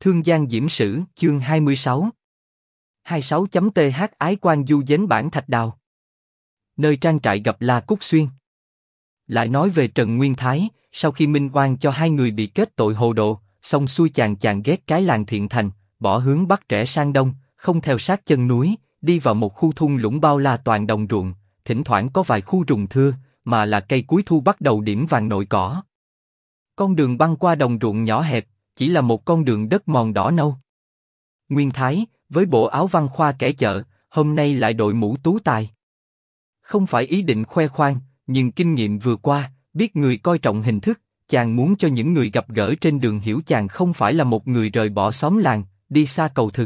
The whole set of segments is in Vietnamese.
Thương Giang Diễm Sử, chương 26. 26.th Ái Quan Du Dến Bản Thạch Đào. Nơi trang trại gặp La Cúc Xuyên. Lại nói về Trần Nguyên Thái, sau khi minh oan cho hai người bị kết tội hồ đồ, xong xuôi chàng ghét cái làng Thiện Thành, bỏ hướng bắc rẽ sang đông, không theo sát chân núi, đi vào một khu thung lũng bao la toàn đồng ruộng, thỉnh thoảng có vài khu rừng thưa, mà là cây cuối thu bắt đầu điểm vàng nội cỏ. Con đường băng qua đồng ruộng nhỏ hẹp, chỉ là một con đường đất mòn đỏ nâu. Nguyên Thái, với bộ áo văn khoa kẻ chợ, hôm nay lại đội mũ tú tài. Không phải ý định khoe khoang, nhưng kinh nghiệm vừa qua, biết người coi trọng hình thức, chàng muốn cho những người gặp gỡ trên đường hiểu chàng không phải là một người rời bỏ xóm làng, đi xa cầu thực.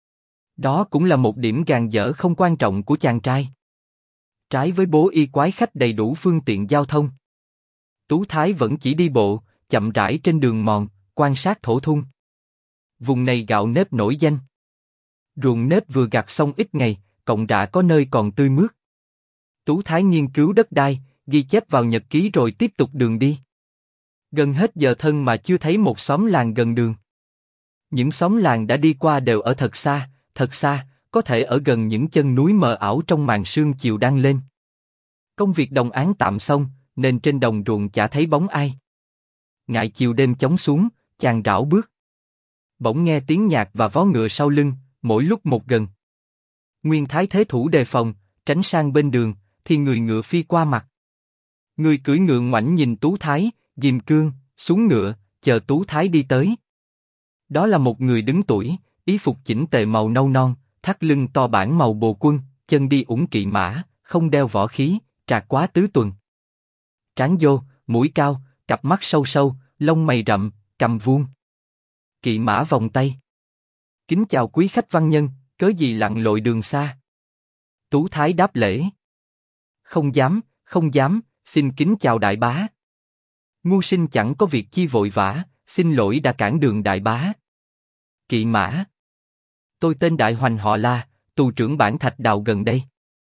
Đó cũng là một điểm gàn dở không quan trọng của chàng trai. Trái với bố y quái khách đầy đủ phương tiện giao thông, Tú Thái vẫn chỉ đi bộ, chậm rãi trên đường mòn, quan sát thổ thung. Vùng này gạo nếp nổi danh. Ruộng nếp vừa gặt xong ít ngày, cọng rạ có nơi còn tươi mướt. Tú Thái nghiên cứu đất đai, ghi chép vào nhật ký rồi tiếp tục đường đi. Gần hết giờ thân mà chưa thấy một xóm làng gần đường. Những xóm làng đã đi qua đều ở thật xa, có thể ở gần những chân núi mờ ảo trong màn sương chiều đang lên. Công việc đồng áng tạm xong, nên trên đồng ruộng chả thấy bóng ai. Ngại chiều đêm chóng xuống, chàng rảo bước. Bỗng nghe tiếng nhạc và vó ngựa sau lưng, mỗi lúc một gần. Nguyên Thái thế thủ đề phòng, tránh sang bên đường, thì người ngựa phi qua mặt. Người cưỡi ngựa ngoảnh nhìn Tú Thái, ghim cương, xuống ngựa, chờ Tú Thái đi tới. Đó là một người đứng tuổi, y phục chỉnh tề màu nâu non, thắt lưng to bản màu bồ quân, chân đi ủng kỵ mã, không đeo võ khí, trạc quá tứ tuần. Trán vô, mũi cao, cặp mắt sâu sâu, lông mày rậm, cằm vuông. Kỵ mã vòng tay. Kính chào quý khách văn nhân, cớ gì lặn lội đường xa. Tú Thái đáp lễ. Không dám, xin kính chào đại bá. Ngu sinh chẳng có việc chi vội vã, xin lỗi đã cản đường đại bá. Kỵ mã. Tôi tên Đại Hoành họ La, tù trưởng bản Thạch Đào gần đây.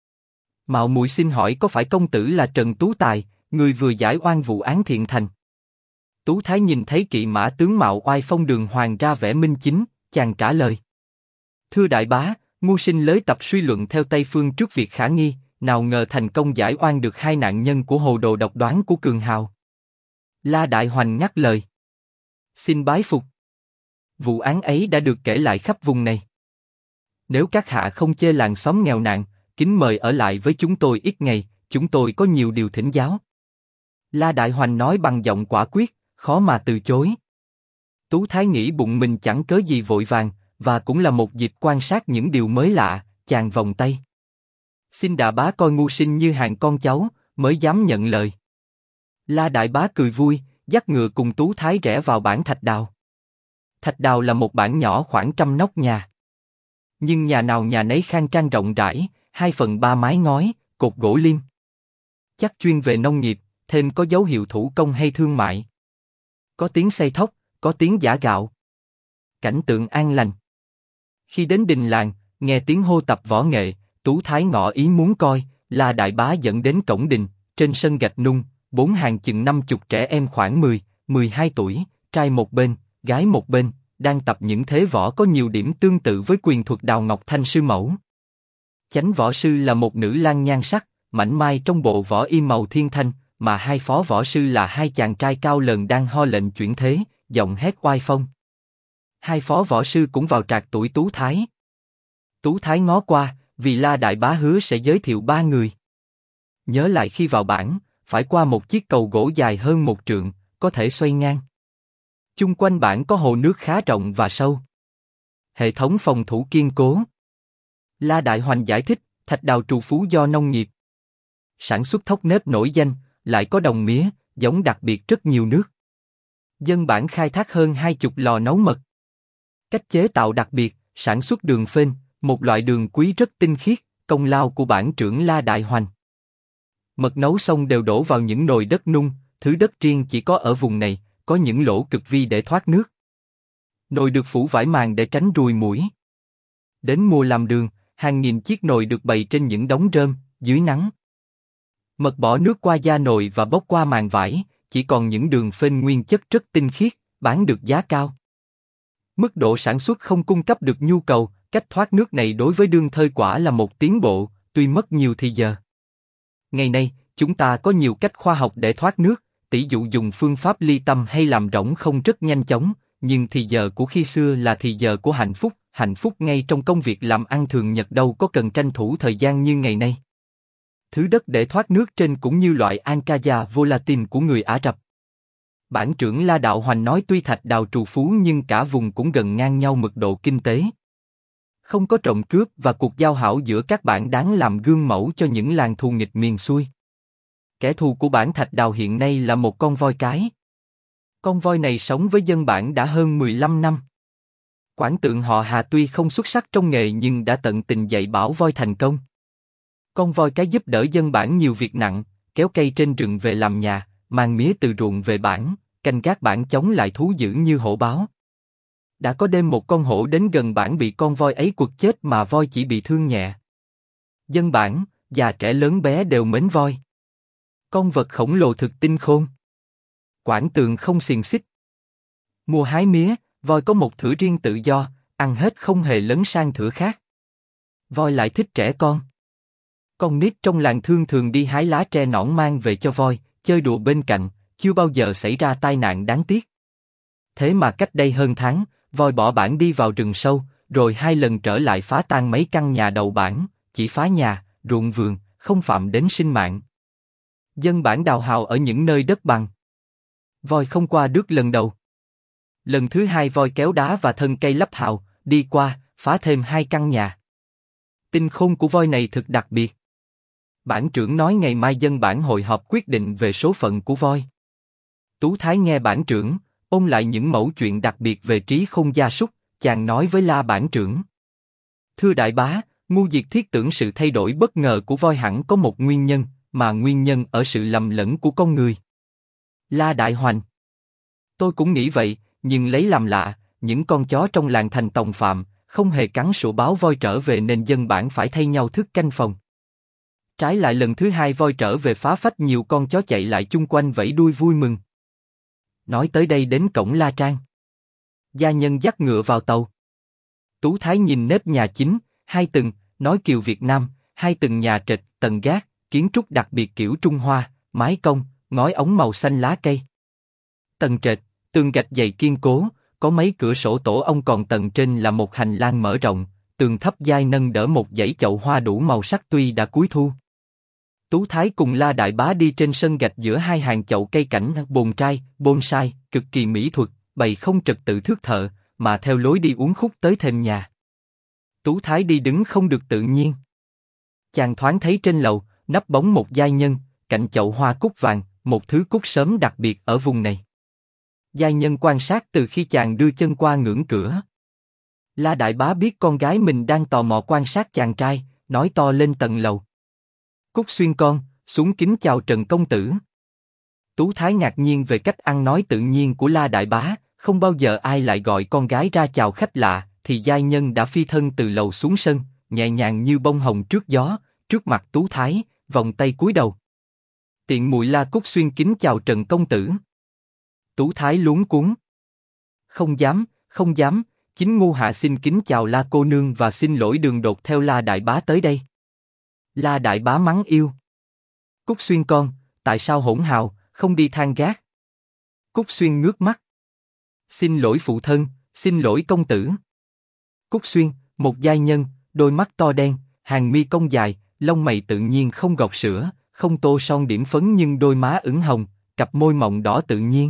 Mạo muội xin hỏi có phải công tử là Trần Tú Tài, người vừa giải oan vụ án Thiện Thành? Tú Thái nhìn thấy kỵ mã tướng mạo oai phong đường hoàng ra vẻ minh chính, chàng trả lời. Thưa đại bá, ngu sinh lới tập suy luận theo Tây Phương trước việc khả nghi, nào ngờ thành công giải oan được hai nạn nhân của hồ đồ độc đoán của Cường Hào. La Đại Hoành ngắt lời. Xin bái phục. Vụ án ấy đã được kể lại khắp vùng này. Nếu các hạ không chê làng xóm nghèo nàn, kính mời ở lại với chúng tôi ít ngày, chúng tôi có nhiều điều thỉnh giáo. La Đại Hoành nói bằng giọng quả quyết, khó mà từ chối. Tú Thái nghĩ bụng mình chẳng cớ gì vội vàng, và cũng là một dịp quan sát những điều mới lạ, chàng vòng tay. Xin đại bá coi ngu sinh như hàng con cháu, mới dám nhận lời. La đại bá cười vui, dắt ngựa cùng Tú Thái rẽ vào bản Thạch Đào. Thạch Đào là một bản nhỏ khoảng 100 nóc nhà. Nhưng nhà nào nhà nấy khang trang rộng rãi, 2/3 mái ngói, cột gỗ liêm. Chắc chuyên về nông nghiệp, thêm có dấu hiệu thủ công hay thương mại. Có tiếng xây thóc, có tiếng giã gạo. Cảnh tượng an lành. Khi đến đình làng, nghe tiếng hô tập võ nghệ, Tú Thái ngỏ ý muốn coi, La đại bá dẫn đến cổng đình, trên sân gạch nung, 4 hàng chừng 50 trẻ em khoảng 10-12 tuổi, trai một bên, gái một bên, đang tập những thế võ có nhiều điểm tương tự với quyền thuật Đào Ngọc Thanh sư mẫu. Chánh võ sư là một nữ lang nhan sắc, mảnh mai trong bộ võ y màu thiên thanh, mà hai phó võ sư là hai chàng trai cao lớn đang ho lệnh chuyển thế, giọng hét oai phong. Hai phó võ sư cũng vào trạc tuổi Tú Thái. Tú Thái ngó qua, vì La đại bá hứa sẽ giới thiệu 3 người. Nhớ lại khi vào bản, phải qua một chiếc cầu gỗ dài hơn 1 trượng, có thể xoay ngang. Chung quanh bản có hồ nước khá rộng và sâu. Hệ thống phòng thủ kiên cố. La Đại Hoành giải thích, Thạch Đào trù phú do nông nghiệp. Sản xuất thóc nếp nổi danh, lại có đồng mía, giống đặc biệt rất nhiều nước. Dân bản khai thác hơn 20 lò nấu mật. Cách chế tạo đặc biệt, sản xuất đường phên, một loại đường quý rất tinh khiết, công lao của bản trưởng La Đại Hoành. Mật nấu xong đều đổ vào những nồi đất nung, thứ đất riêng chỉ có ở vùng này, có những lỗ cực vi để thoát nước. Nồi được phủ vải màng để tránh ruồi muỗi. Đến mùa làm đường, hàng nghìn chiếc nồi được bày trên những đống rơm, dưới nắng. Mật bỏ nước qua da nồi và bốc qua màng vải, chỉ còn những đường phên nguyên chất rất tinh khiết, bán được giá cao. Mức độ sản xuất không cung cấp được nhu cầu, cách thoát nước này đối với đương thời quả là một tiến bộ, tuy mất nhiều thì giờ. Ngày nay, chúng ta có nhiều cách khoa học để thoát nước, tỷ dụ dùng phương pháp ly tâm hay làm rỗng không rất nhanh chóng, nhưng thì giờ của khi xưa là thì giờ của hạnh phúc ngay trong công việc làm ăn thường nhật đâu có cần tranh thủ thời gian như ngày nay. Thứ đất để thoát nước trên cũng như loại Ankara Volatin của người Ả Rập. Bản trưởng La Đạo Hoành nói tuy thạch đào trù phú nhưng cả vùng cũng gần ngang nhau mật độ kinh tế. Không có trộm cướp và cuộc giao hảo giữa các bản đáng làm gương mẫu cho những làng thù nghịch miền xuôi. Kẻ thù của bản thạch đào hiện nay là một con voi cái. Con voi này sống với dân bản đã hơn 15 năm. Quản tượng họ Hà tuy không xuất sắc trong nghề nhưng đã tận tình dạy bảo voi thành công. Con voi cái giúp đỡ dân bản nhiều việc nặng, kéo cây trên rừng về làm nhà, mang mía từ ruộng về bản, canh gác bản chống lại thú dữ như hổ báo. Đã có đêm một con hổ đến gần bản bị con voi ấy quật chết mà voi chỉ bị thương nhẹ. Dân bản, già trẻ lớn bé đều mến voi. Con vật khổng lồ thực tinh khôn. Quản tượng không xiềng xích. Mùa hái mía, voi có một thửa riêng tự do, ăn hết không hề lấn sang thửa khác. Voi lại thích trẻ con. Con nít trong làng thương thường đi hái lá tre nõn mang về cho voi, chơi đùa bên cạnh, chưa bao giờ xảy ra tai nạn đáng tiếc. Thế mà cách đây hơn tháng, voi bỏ bản đi vào rừng sâu, rồi 2 lần trở lại phá tan mấy căn nhà đầu bản, chỉ phá nhà, ruộng vườn, không phạm đến sinh mạng. Dân bản đào hào ở những nơi đất bằng. Voi không qua được lần đầu. Lần thứ 2 voi kéo đá và thân cây lắp hào, đi qua, phá thêm 2 căn nhà. Tinh khôn của voi này thực đặc biệt. Bản trưởng nói ngày mai dân bản hội họp quyết định về số phận của voi. Tú Thái nghe bản trưởng, ôn lại những mẩu chuyện đặc biệt về trí khôn gia súc, chàng nói với La bản trưởng. Thưa đại bá, ngu diệt thiết tưởng sự thay đổi bất ngờ của voi hẳn có một nguyên nhân, mà nguyên nhân ở sự lầm lẫn của con người. La Đại Hoành. Tôi cũng nghĩ vậy, nhưng lấy làm lạ, những con chó trong làng thành tòng phạm, không hề cắn sủa báo voi trở về nên dân bản phải thay nhau thức canh phòng. Trái lại lần thứ 2 voi trở về phá phách nhiều con chó chạy lại chung quanh vẫy đuôi vui mừng. Nói tới đây đến cổng La Trang. Gia nhân dắt ngựa vào tàu. Tú Thái nhìn nếp nhà chính, 2 tầng, nói kiều Việt Nam, 2 tầng nhà trệt, tầng gác, kiến trúc đặc biệt kiểu Trung Hoa, mái cong, ngói ống màu xanh lá cây. Tầng trệt, tường gạch dày kiên cố, có mấy cửa sổ tổ ong, còn tầng trên là một hành lang mở rộng, tường thấp dai nâng đỡ một dãy chậu hoa đủ màu sắc tuy đã cuối thu. Tú Thái cùng La Đại Bá đi trên sân gạch giữa 2 hàng chậu cây cảnh bồn trai, bonsai, cực kỳ mỹ thuật, bày không trật tự thước thợ, mà theo lối đi uốn khúc tới thềm nhà. Tú Thái đi đứng không được tự nhiên. Chàng thoáng thấy trên lầu, nấp bóng một giai nhân, cạnh chậu hoa cúc vàng, một thứ cúc sớm đặc biệt ở vùng này. Giai nhân quan sát từ khi chàng đưa chân qua ngưỡng cửa. La Đại Bá biết con gái mình đang tò mò quan sát chàng trai, nói to lên tầng lầu. Cúc Xuyên con, xuống kính chào Trần công tử. Tú Thái ngạc nhiên về cách ăn nói tự nhiên của La Đại Bá, không bao giờ ai lại gọi con gái ra chào khách lạ, thì giai nhân đã phi thân từ lầu xuống sân, nhẹ nhàng như bông hồng trước gió, trước mặt Tú Thái, vòng tay cúi đầu. Tiện muội La Cúc Xuyên kính chào Trần công tử. Tú Thái luống cuống. Không dám, không dám, chính ngu hạ xin kính chào La cô nương và xin lỗi đường đột theo La Đại Bá tới đây. La Đại Bá mắng yêu. Cúc Xuyên con, tại sao hỗn hào, không đi thang gác? Cúc Xuyên ngước mắt. Xin lỗi phụ thân, xin lỗi công tử. Cúc Xuyên, một giai nhân, đôi mắt to đen, hàng mi cong dài, lông mày tự nhiên không gọt sữa, không tô son điểm phấn nhưng đôi má ửng hồng, cặp môi mọng đỏ tự nhiên.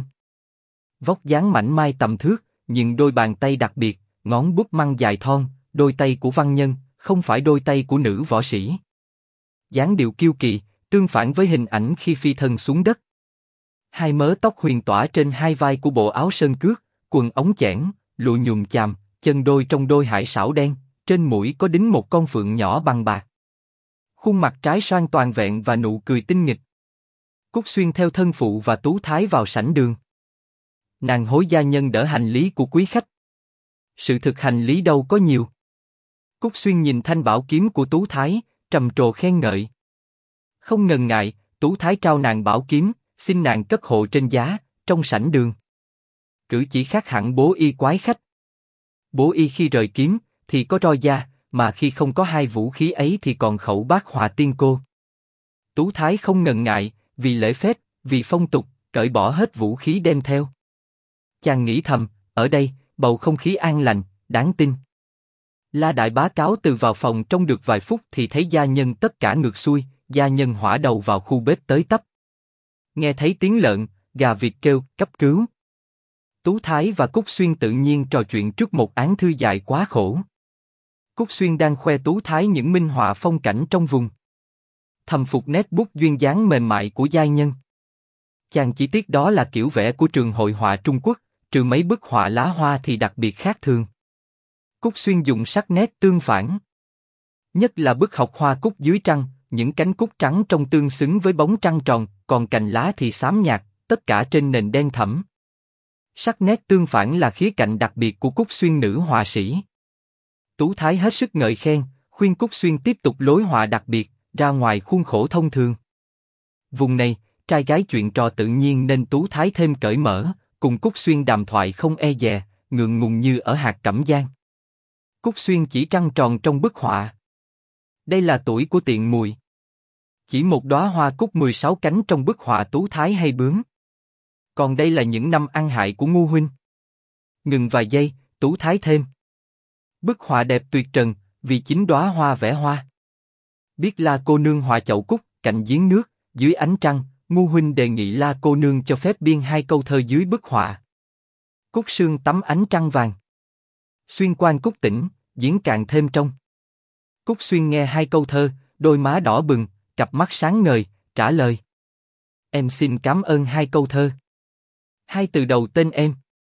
Vóc dáng mảnh mai tầm thước, nhưng đôi bàn tay đặc biệt, ngón bút măng dài thon, đôi tay của văn nhân, không phải đôi tay của nữ võ sĩ. Dáng điệu kiêu kỳ, tương phản với hình ảnh khi phi thân xuống đất. 2 mớ tóc huyền tỏa trên 2 vai của bộ áo sơn cước, quần ống chẽn, lụa nhùm chàm, chân đôi trong đôi hải sảo đen, trên mũi có đính một con phượng nhỏ bằng bạc. Khuôn mặt trái xoan toàn vẹn và nụ cười tinh nghịch. Cúc Xuyên theo thân phụ và Tú Thái vào sảnh đường. Nàng hối gia nhân đỡ hành lý của quý khách. Sự thực hành lý đâu có nhiều. Cúc Xuyên nhìn thanh bảo kiếm của Tú Thái, trầm trồ khen ngợi. Không ngần ngại, Tú Thái trao nàng bảo kiếm, xin nàng cất hộ trên giá, trong sảnh đường. Cử chỉ khác hẳn bố y quái khách. Bố y khi rời kiếm, thì có roi da, mà khi không có hai vũ khí ấy thì còn khẩu bát họa tiên cô. Tú Thái không ngần ngại, vì lễ phép, vì phong tục, cởi bỏ hết vũ khí đem theo. Chàng nghĩ thầm, ở đây, bầu không khí an lành, đáng tin. La Đại Bá cáo từ vào phòng trong được vài phút thì thấy gia nhân tất cả ngược xuôi, gia nhân hỏa đầu vào khu bếp tới tấp. Nghe thấy tiếng lợn, gà vịt kêu, cấp cứu. Tú Thái và Cúc Xuyên tự nhiên trò chuyện trước một án thư dài quá khổ. Cúc Xuyên đang khoe Tú Thái những minh họa phong cảnh trong vùng. Thầm phục nét bút duyên dáng mềm mại của giai nhân. Chàng chỉ tiếc đó là kiểu vẽ của trường hội họa Trung Quốc, trừ mấy bức họa lá hoa thì đặc biệt khác thường. Cúc Xuyên dùng sắc nét tương phản. Nhất là bức học hoa cúc dưới trăng, những cánh cúc trắng trông tương xứng với bóng trăng tròn, còn cành lá thì xám nhạt, tất cả trên nền đen thẫm. Sắc nét tương phản là khía cạnh đặc biệt của Cúc Xuyên nữ họa sĩ. Tú Thái hết sức ngợi khen, khuyên Cúc Xuyên tiếp tục lối họa đặc biệt, ra ngoài khuôn khổ thông thường. Vùng này, trai gái chuyện trò tự nhiên nên Tú Thái thêm cởi mở, cùng Cúc Xuyên đàm thoại không e dè, ngượng ngùng như ở hạt Cẩm Giang. Cúc Xuyên chỉ trăng tròn trong bức họa. Đây là tuổi của tiện mùi. Chỉ một đóa hoa cúc 16 cánh trong bức họa Tú Thái hay bướm. Còn đây là những năm ăn hại của Ngu huynh. Ngừng vài giây, Tú Thái thêm. Bức họa đẹp tuyệt trần, vì chính đóa hoa vẽ hoa. Biết La cô nương họa chậu cúc, cạnh giếng nước, dưới ánh trăng, Ngu huynh đề nghị La cô nương cho phép biên hai câu thơ dưới bức họa. Cúc sương tắm ánh trăng vàng. Xuyên quan cúc tỉnh, giếng cạn thêm trong. Cúc Xuyên nghe hai câu thơ, đôi má đỏ bừng, cặp mắt sáng ngời, trả lời. Em xin cảm ơn hai câu thơ. Hai từ đầu tên em.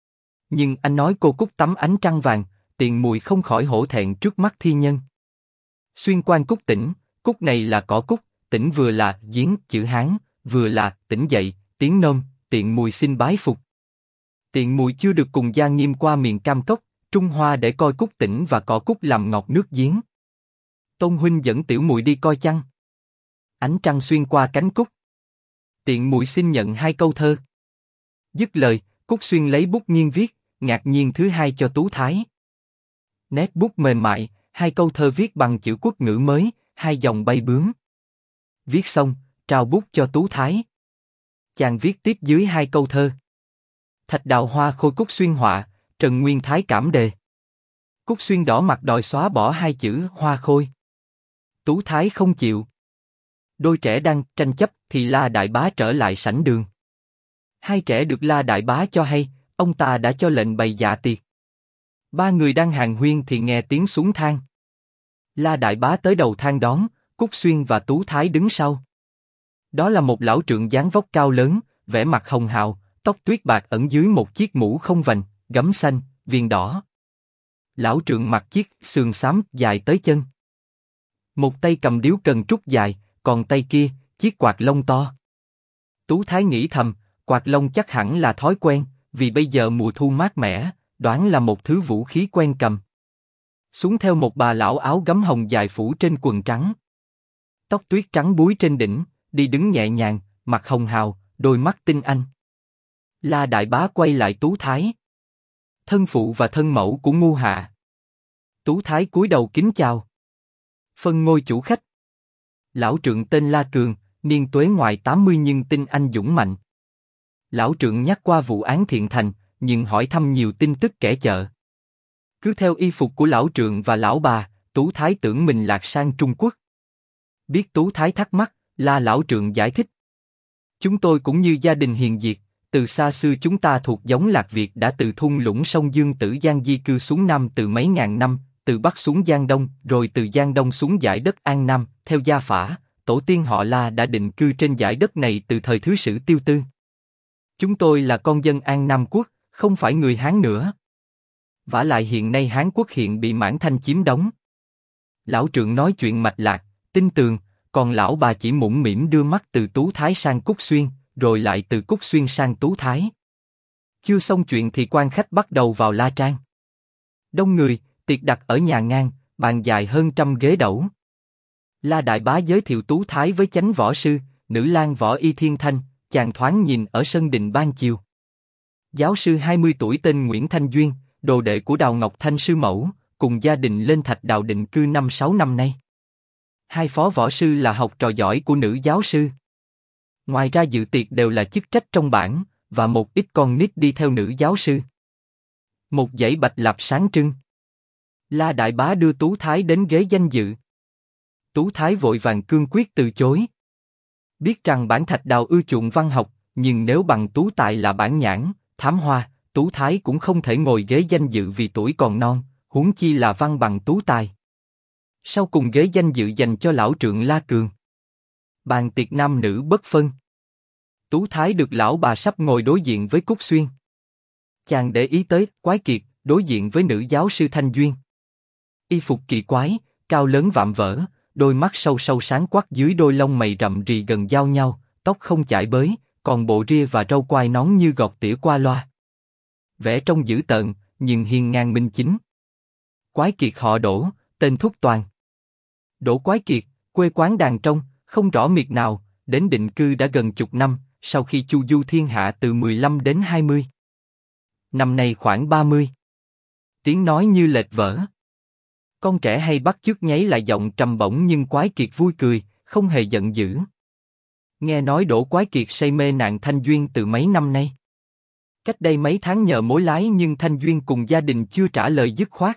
Nhưng anh nói cô cúc tắm ánh trăng vàng, tiện mùi không khỏi hổ thẹn trước mắt thi nhân. Xuyên quan cúc tỉnh, cúc này là cỏ cúc, tỉnh vừa là giếng chữ Hán, vừa là tỉnh dậy, tiếng Nôm, tiện mùi xin bái phục. Tiện mùi chưa được cùng Gia Nghiêm qua miền Cam Cốc, Trung Hoa để coi cúc tỉnh và cỏ cúc làm ngọt nước giếng. Tôn huynh dẫn tiểu mùi đi coi chăng? Ánh trăng xuyên qua cánh cúc. Tiện mùi xin nhận hai câu thơ. Dứt lời, Cúc Xuyên lấy bút nghiêng viết, ngạc nhiên thứ hai cho Tú Thái. Nét bút mềm mại, hai câu thơ viết bằng chữ quốc ngữ mới, hai dòng bay bướm. Viết xong, trao bút cho Tú Thái. Chàng viết tiếp dưới hai câu thơ. Thạch đào hoa khôi Cúc Xuyên họa, Trần Nguyên Thái cảm đề. Cúc Xuyên đỏ mặt đòi xóa bỏ hai chữ hoa khôi. Tú Thái không chịu. Đôi trẻ đang tranh chấp thì La Đại Bá trở lại sảnh đường. Hai trẻ được La Đại Bá cho hay, ông ta đã cho lệnh bày dạ tiệc. Ba người đang hàn huyên thì nghe tiếng xuống thang. La Đại Bá tới đầu thang đón, Cúc Xuyên và Tú Thái đứng sau. Đó là một lão trượng dáng vóc cao lớn, vẻ mặt hồng hào, tóc tuyết bạc ẩn dưới một chiếc mũ không vành, gấm xanh, viền đỏ. Lão trượng mặc chiếc sườn xám dài tới chân. Một tay cầm điếu cần trúc dài, còn tay kia, chiếc quạt lông to. Tú Thái nghĩ thầm, quạt lông chắc hẳn là thói quen, vì bây giờ mùa thu mát mẻ, đoán là một thứ vũ khí quen cầm. Xuống theo một bà lão áo gấm hồng dài phủ trên quần trắng. Tóc tuyết trắng búi trên đỉnh, đi đứng nhẹ nhàng, mặt hồng hào, đôi mắt tinh anh. La Đại Bá quay lại Tú Thái. Thân phụ và thân mẫu của Ngu hạ. Tú Thái cúi đầu kính chào. Phân ngôi chủ khách. Lão trượng tên La Cường, niên tuế ngoài 80 nhưng tinh anh dũng mạnh. Lão trượng nhắc qua vụ án Thiện Thành, nhưng hỏi thăm nhiều tin tức kẻ chợ. Cứ theo y phục của lão trượng và lão bà, Tú Thái tưởng mình lạc sang Trung Quốc. Biết Tú Thái thắc mắc, La lão trượng giải thích. Chúng tôi cũng như gia đình hiền diệt, từ xa xưa chúng ta thuộc giống Lạc Việt đã từ thung lũng sông Dương Tử Giang di cư xuống Nam từ mấy ngàn năm, từ Bắc xuống Giang Đông, rồi từ Giang Đông xuống dải đất An Nam, theo gia phả, tổ tiên họ La đã định cư trên dải đất này từ thời Thứ Sử Tiêu Tư. Chúng tôi là con dân An Nam quốc, không phải người Hán nữa. Vả lại hiện nay Hán quốc hiện bị Mãn Thanh chiếm đóng. Lão trượng nói chuyện mạch lạc, tin tường, còn lão bà chỉ mũm mĩm đưa mắt từ Tú Thái sang Cúc Xuyên, rồi lại từ Cúc Xuyên sang Tú Thái. Chưa xong chuyện thì quan khách bắt đầu vào la trang. Đông người, tiệc đặt ở nhà ngang, bàn dài hơn 100 ghế đẩu. La Đại Bá giới thiệu Tú Thái với chánh võ sư, nữ lang võ y Thiên Thanh, chàng thoáng nhìn ở sân đình ban chiều. Giáo sư 20 tuổi tên Nguyễn Thanh Duyên, đồ đệ của Đào Ngọc Thanh sư mẫu, cùng gia đình lên Thạch Đào định cư 5-6 năm nay. Hai phó võ sư là học trò giỏi của nữ giáo sư. Ngoài ra dự tiệc đều là chức trách trong bản, và một ít con nít đi theo nữ giáo sư. Một dãy bạch lạp sáng trưng. La Đại Bá đưa Tú Thái đến ghế danh dự. Tú Thái vội vàng cương quyết từ chối. Biết rằng bản Thạch Đào ưa chuộng văn học, nhưng nếu bằng tú tài là bản nhãn, thám hoa, Tú Thái cũng không thể ngồi ghế danh dự vì tuổi còn non, huống chi là văn bằng tú tài. Sau cùng ghế danh dự dành cho lão trượng La Cường. Bàn tiệc nam nữ bất phân. Tú Thái được lão bà sắp ngồi đối diện với Cúc Xuyên. Chàng để ý tới Quái Kiệt đối diện với nữ giáo sư Thanh Duyên. Y phục kỳ quái, cao lớn vạm vỡ, đôi mắt sâu sâu sáng quắc dưới đôi lông mày rậm rì gần giao nhau, tóc không chải bới, còn bộ ria và râu quai nón như gọt tỉa qua loa. Vẻ trông dữ tợn, nhưng hiên ngang minh chính. Quái Kiệt họ Đỗ, tên Thúc Toàn. Đỗ Quái Kiệt, quê quán Đàn Trong, không rõ miệt nào, đến định cư đã gần chục năm, sau khi chu du thiên hạ từ 15 đến 20. Năm nay khoảng 30. Tiếng nói như lệch vỡ. Con trẻ hay bắt chước nháy lại giọng trầm bổng nhưng Quái Kiệt vui cười, không hề giận dữ. Nghe nói Đỗ Quái Kiệt say mê nàng Thanh Duyên từ mấy năm nay. Cách đây mấy tháng nhờ mối lái nhưng Thanh Duyên cùng gia đình chưa trả lời dứt khoát.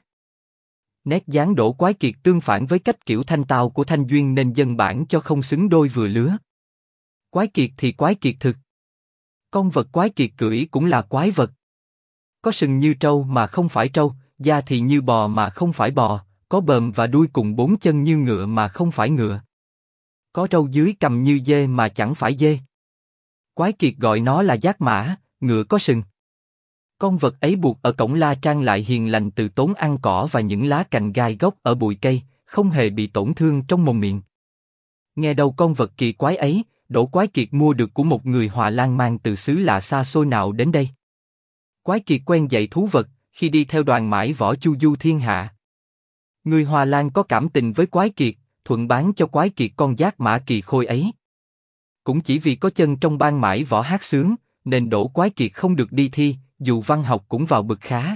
Nét dáng Đỗ Quái Kiệt tương phản với cách kiểu thanh tao của Thanh Duyên nên dân bản cho không xứng đôi vừa lứa. Quái Kiệt thì quái kiệt thực. Con vật Quái Kiệt cưỡi cũng là quái vật. Có sừng như trâu mà không phải trâu, da thì như bò mà không phải bò, có bờm và đuôi cùng 4 chân như ngựa mà không phải ngựa. Có râu dưới cằm như dê mà chẳng phải dê. Quái Kiệt gọi nó là giác mã, ngựa có sừng. Con vật ấy buộc ở cổng La Trang lại hiền lành từ tốn ăn cỏ và những lá cành gai gốc ở bụi cây, không hề bị tổn thương trong mồm miệng. Nghe đầu con vật kỳ quái ấy, Đỗ Quái Kiệt mua được của một người Hòa Lan mang từ xứ lạ xa xôi nào đến đây. Quái Kiệt quen dạy thú vật, khi đi theo đoàn mãi võ chu du thiên hạ. Người Hòa Lan có cảm tình với Quái Kiệt, thuận bán cho Quái Kiệt con giác mã kỳ khôi ấy. Cũng chỉ vì có chân trong ban mãi võ hát sướng, nên Đỗ Quái Kiệt không được đi thi, dù văn học cũng vào bực khá.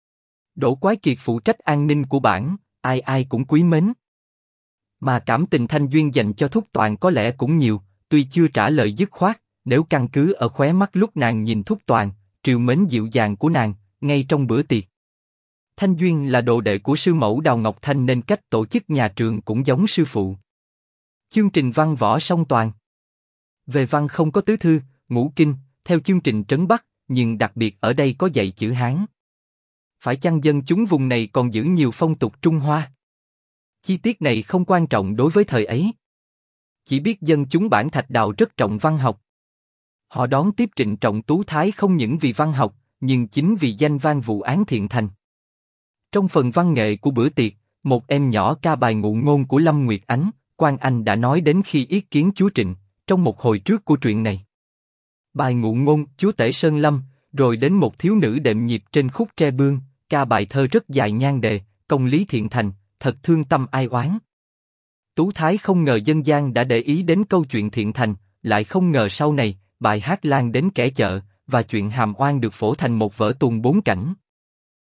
Đỗ Quái Kiệt phụ trách an ninh của bản, ai ai cũng quý mến. Mà cảm tình Thanh Duyên dành cho Thúc Toàn có lẽ cũng nhiều, tuy chưa trả lời dứt khoát, nếu căn cứ ở khóe mắt lúc nàng nhìn Thúc Toàn, trìu mến dịu dàng của nàng, ngay trong bữa tiệc. Thanh Duyên là đồ đệ của sư mẫu Đào Ngọc Thanh nên cách tổ chức nhà trường cũng giống sư phụ. Chương trình văn võ song toàn. Về văn không có tứ thư, ngũ kinh, theo chương trình trấn Bắc, nhưng đặc biệt ở đây có dạy chữ Hán. Phải chăng dân chúng vùng này còn giữ nhiều phong tục Trung Hoa? Chi tiết này không quan trọng đối với thời ấy. Chỉ biết dân chúng bản Thạch Đào rất trọng văn học. Họ đón tiếp Trịnh Trọng Tú Thái không những vì văn học, nhưng chính vì danh vang vụ án Thiện Thành. Trong phần văn nghệ của bữa tiệc, một em nhỏ ca bài ngụ ngôn của Lâm Nguyệt Ánh, Quang Anh đã nói đến khi yết kiến chúa Trịnh, trong một hồi trước của truyện này. Bài ngụ ngôn chúa tể Sơn Lâm, rồi đến một thiếu nữ đệm nhịp trên khúc tre bương, ca bài thơ rất dài nhan đề, công lý Thiện Thành, thật thương tâm ai oán. Tú Thái không ngờ dân gian đã để ý đến câu chuyện Thiện Thành, lại không ngờ sau này, bài hát lan đến kẻ chợ, và chuyện hàm oan được phổ thành một vở tuồng 4 cảnh.